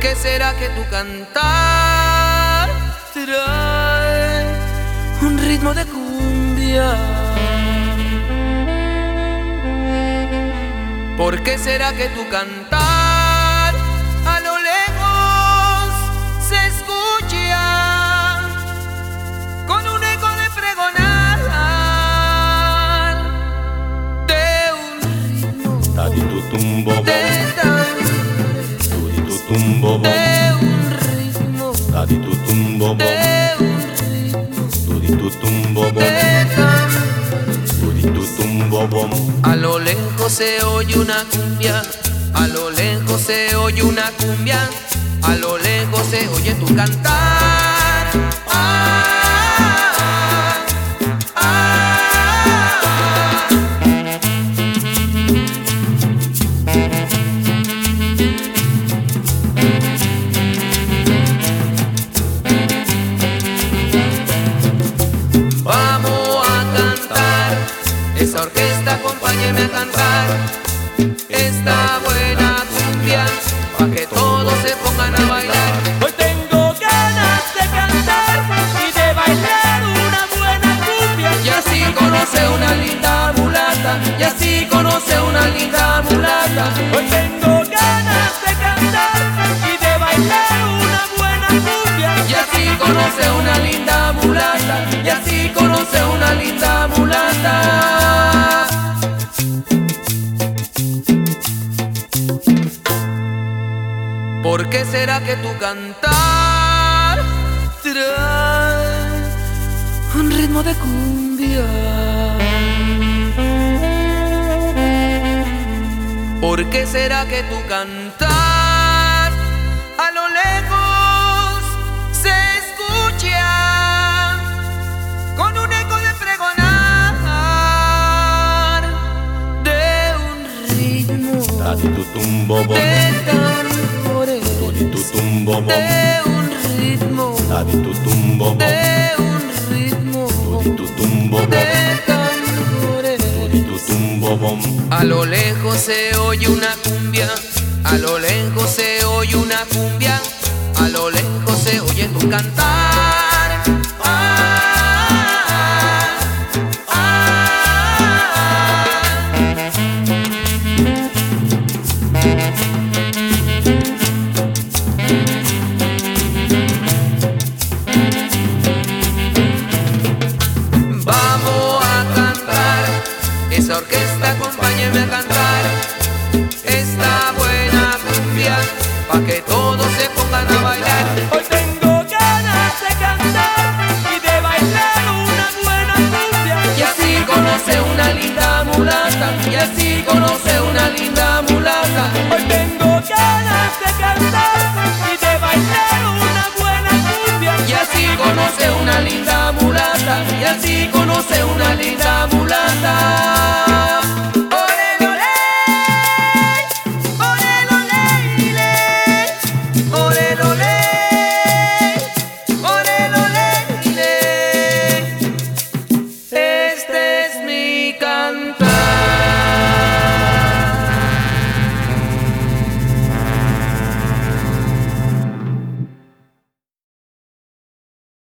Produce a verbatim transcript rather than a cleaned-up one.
qué será que tu cantar trae un ritmo de cumbia? ¿Por qué será que tu cantar a lo lejos se escucha con un eco de pregonar de un ritmo de Tumbo, de un ritmo Tadi tu tumbo, de un ritmo Tudi tu tumbo, de tan. Tudi tu tumbo, A lo lejos se oye una cumbia, a lo lejos se oye una cumbia, a lo lejos se oye tu cantar. Ah, ah, ah. Vamos a cantar, esa orquesta acompáñeme a cantar esta buena cumbia, pa' que todos se pongan a bailar. Hoy tengo ganas de cantar y de bailar una buena cumbia. Y así conoce una linda mulata, y así conoce una linda mulata. Hoy tengo ganas de cantar y de bailar una buena cumbia. Y así conoce una linda mulata, y así conoce una linda mulata. ¿Por qué será que tu cantar trae un ritmo de cumbia? ¿Por qué será que tu cantar a lo lejos se escucha con un eco de pregonar de un ritmo Tadi tu tumbo, de tambores, Tudi tu tumbo, de un ritmo Tadi tu tumbo, de un ritmo Tudi tu tumbo, de tambores. Tudi tu tumbo, A lo lejos se oye una cumbia, a lo lejos se oye una cumbia, a lo lejos se oye tu cantar. Ah, ah, ah. Vamos a cantar, esa orquesta acompáñeme a cantar esta buena cumbia, pa' que todos se pongan a bailar. Hoy tengo ganas de cantar y de bailar una buena cumbia. Y así conoce una linda mulata, y así conoce una linda mulata. Hoy tengo ganas de cantar y de bailar una buena cumbia. Y así conoce una linda mulata, y así conoce una linda mulata.